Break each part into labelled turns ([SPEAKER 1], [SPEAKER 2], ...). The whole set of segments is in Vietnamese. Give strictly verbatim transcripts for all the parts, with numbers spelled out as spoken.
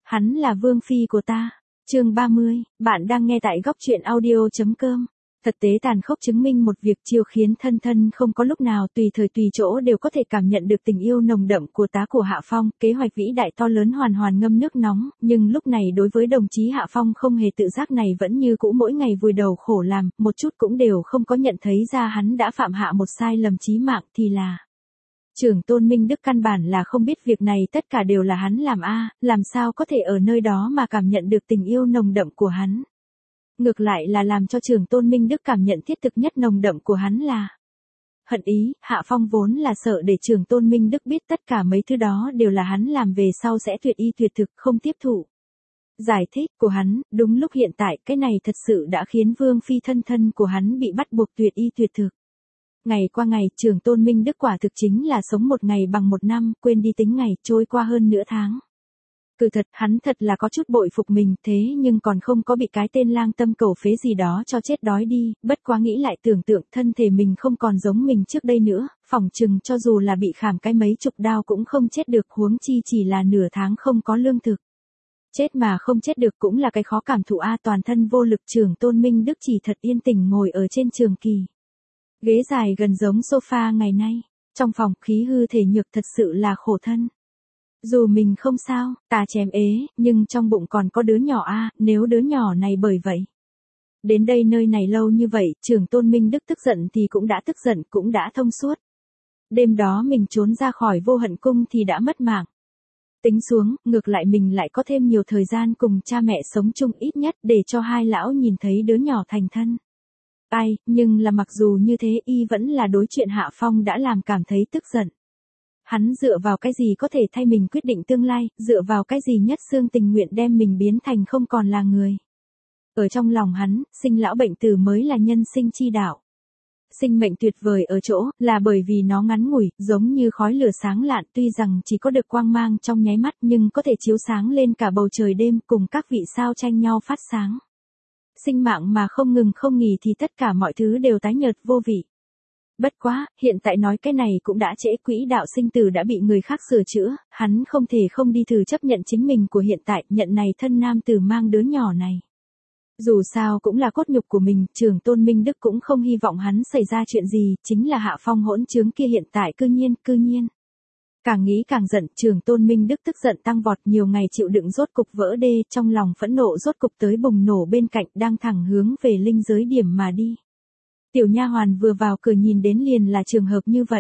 [SPEAKER 1] Hắn là vương phi của ta. Chương ba mươi, bạn đang nghe tại góc truyện audio.com. Thực tế tàn khốc chứng minh một việc chiêu khiến thân thân không có lúc nào tùy thời tùy chỗ đều có thể cảm nhận được tình yêu nồng đậm của tá của Hạ Phong, kế hoạch vĩ đại to lớn hoàn hoàn ngâm nước nóng, nhưng lúc này đối với đồng chí Hạ Phong không hề tự giác này vẫn như cũ mỗi ngày vùi đầu khổ làm, một chút cũng đều không có nhận thấy ra hắn đã phạm hạ một sai lầm chí mạng thì là... Trưởng tôn Minh Đức căn bản là không biết việc này tất cả đều là hắn làm a, làm sao có thể ở nơi đó mà cảm nhận được tình yêu nồng đậm của hắn. Ngược lại là làm cho trưởng tôn Minh Đức cảm nhận thiết thực nhất nồng đậm của hắn là hận ý. Hạ Phong vốn là sợ để trưởng tôn Minh Đức biết tất cả mấy thứ đó đều là hắn làm về sau sẽ tuyệt y tuyệt thực không tiếp thụ. Giải thích của hắn, đúng lúc hiện tại cái này thật sự đã khiến vương phi thân thân của hắn bị bắt buộc tuyệt y tuyệt thực. Ngày qua ngày, trưởng tôn Minh Đức quả thực chính là sống một ngày bằng một năm, quên đi tính ngày, trôi qua hơn nửa tháng. Cứ thật, hắn thật là có chút bội phục mình, thế nhưng còn không có bị cái tên lang tâm cầu phế gì đó cho chết đói đi, bất quá nghĩ lại tưởng tượng thân thể mình không còn giống mình trước đây nữa, phỏng chừng cho dù là bị khảm cái mấy chục đao cũng không chết được, huống chi chỉ là nửa tháng không có lương thực. Chết mà không chết được cũng là cái khó cảm thụ a. Toàn thân vô lực, trưởng tôn Minh Đức chỉ thật yên tĩnh ngồi ở trên trường kỳ. Ghế dài gần giống sofa ngày nay, trong phòng khí hư thể nhược thật sự là khổ thân. Dù mình không sao, ta chém ế, nhưng trong bụng còn có đứa nhỏ a, nếu đứa nhỏ này bởi vậy. Đến đây nơi này lâu như vậy, trưởng tôn Minh Đức tức giận thì cũng đã tức giận, cũng đã thông suốt. Đêm đó mình trốn ra khỏi Vô Hận Cung thì đã mất mạng. Tính xuống, ngược lại mình lại có thêm nhiều thời gian cùng cha mẹ sống chung ít nhất để cho hai lão nhìn thấy đứa nhỏ thành thân. Ai, nhưng là mặc dù như thế y vẫn là đối chuyện Hạ Phong đã làm cảm thấy tức giận. Hắn dựa vào cái gì có thể thay mình quyết định tương lai, dựa vào cái gì nhất xương tình nguyện đem mình biến thành không còn là người. Ở trong lòng hắn, sinh lão bệnh tử mới là nhân sinh chi đạo. Sinh mệnh tuyệt vời ở chỗ, là bởi vì nó ngắn ngủi, giống như khói lửa sáng lạn, tuy rằng chỉ có được quang mang trong nháy mắt nhưng có thể chiếu sáng lên cả bầu trời đêm cùng các vị sao tranh nhau phát sáng. Sinh mạng mà không ngừng không nghỉ thì tất cả mọi thứ đều tái nhợt vô vị. Bất quá, hiện tại nói cái này cũng đã trễ, quỹ đạo sinh tử đã bị người khác sửa chữa, hắn không thể không đi thử chấp nhận chính mình của hiện tại, nhận này thân nam tử mang đứa nhỏ này. Dù sao cũng là cốt nhục của mình, trưởng tôn Minh Đức cũng không hy vọng hắn xảy ra chuyện gì, chính là Hạ Phong hỗn trướng kia hiện tại cư nhiên, cư nhiên. Càng nghĩ càng giận, trưởng tôn Minh Đức tức giận tăng vọt, nhiều ngày chịu đựng rốt cục vỡ đê, trong lòng phẫn nộ rốt cục tới bùng nổ bên cạnh, đang thẳng hướng về linh giới điểm mà đi. Tiểu nha hoàn vừa vào cửa nhìn đến liền là trường hợp như vậy.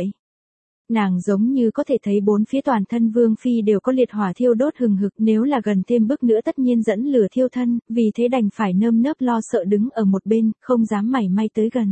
[SPEAKER 1] Nàng giống như có thể thấy bốn phía toàn thân vương phi đều có liệt hỏa thiêu đốt hừng hực, nếu là gần thêm bước nữa tất nhiên dẫn lửa thiêu thân, vì thế đành phải nơm nớp lo sợ đứng ở một bên, không dám mảy may tới gần.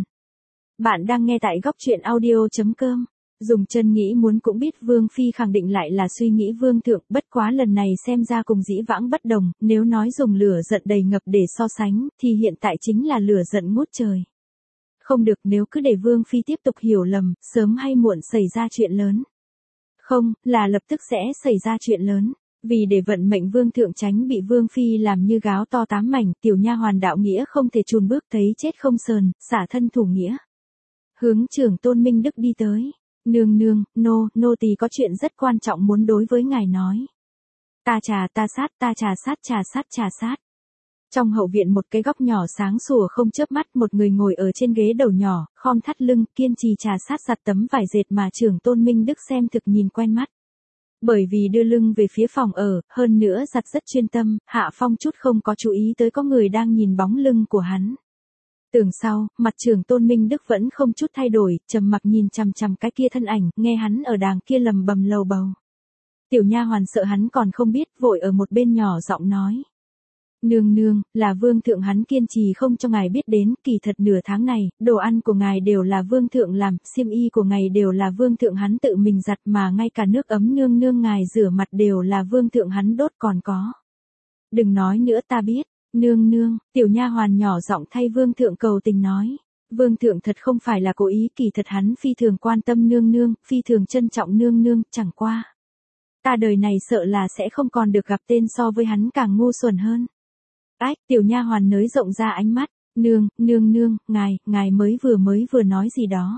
[SPEAKER 1] Bạn đang nghe tại góc truyện audio.com. Dùng chân nghĩ muốn cũng biết vương phi khẳng định lại là suy nghĩ vương thượng, bất quá lần này xem ra cùng dĩ vãng bất đồng, nếu nói dùng lửa giận đầy ngập để so sánh, thì hiện tại chính là lửa giận ngút trời. Không được, nếu cứ để vương phi tiếp tục hiểu lầm, sớm hay muộn xảy ra chuyện lớn. Không, là lập tức sẽ xảy ra chuyện lớn. Vì để vận mệnh vương thượng tránh bị vương phi làm như gáo to tám mảnh, tiểu nha hoàn đạo nghĩa không thể chùn bước, thấy chết không sờn, xả thân thủ nghĩa. Hướng trưởng tôn Minh Đức đi tới. Nương nương, nô, nô tỳ có chuyện rất quan trọng muốn đối với ngài nói. Ta trà ta sát, ta trà sát trà sát trà sát. Trong hậu viện một cái góc nhỏ sáng sủa không chớp mắt, một người ngồi ở trên ghế đầu nhỏ, khom thắt lưng, kiên trì trà sát giặt tấm vải dệt mà trưởng tôn Minh Đức xem thực nhìn quen mắt. Bởi vì đưa lưng về phía phòng ở, hơn nữa giặt rất chuyên tâm, Hạ Phong chút không có chú ý tới có người đang nhìn bóng lưng của hắn. Tưởng sau, mặt trưởng tôn Minh Đức vẫn không chút thay đổi, trầm mặc nhìn chằm chằm cái kia thân ảnh, nghe hắn ở đàng kia lầm bầm lầu bầu. Tiểu nha hoàn sợ hắn còn không biết, vội ở một bên nhỏ giọng nói. Nương nương, là vương thượng hắn kiên trì không cho ngài biết đến, kỳ thật nửa tháng này, đồ ăn của ngài đều là vương thượng làm, xiêm y của ngài đều là vương thượng hắn tự mình giặt, mà ngay cả nước ấm nương nương ngài rửa mặt đều là vương thượng hắn đốt còn có. Đừng nói nữa, ta biết. Nương nương, tiểu nha hoàn nhỏ giọng thay vương thượng cầu tình nói. Vương thượng thật không phải là cố ý, kỳ thật hắn phi thường quan tâm nương nương, phi thường trân trọng nương nương, chẳng qua. Ta đời này sợ là sẽ không còn được gặp tên so với hắn càng ngu xuẩn hơn. Ách, tiểu nha hoàn nới rộng ra ánh mắt. Nương, nương nương, ngài, ngài mới vừa mới vừa nói gì đó.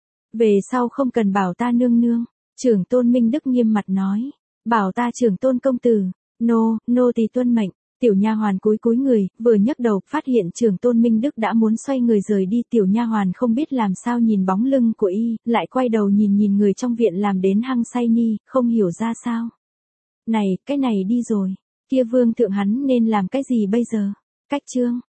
[SPEAKER 1] Về sau không cần bảo ta nương nương. Trưởng tôn Minh Đức nghiêm mặt nói. Bảo ta trưởng tôn công tử. Nô, nô tỳ tuân mệnh. Tiểu nha hoàn cúi cúi người, vừa nhấc đầu, phát hiện trưởng tôn Minh Đức đã muốn xoay người rời đi. Tiểu nha hoàn không biết làm sao nhìn bóng lưng của y, lại quay đầu nhìn nhìn người trong viện làm đến hăng say ni, không hiểu ra sao. Này, cái này đi rồi, kia vương thượng hắn nên làm cái gì bây giờ? Cách chương.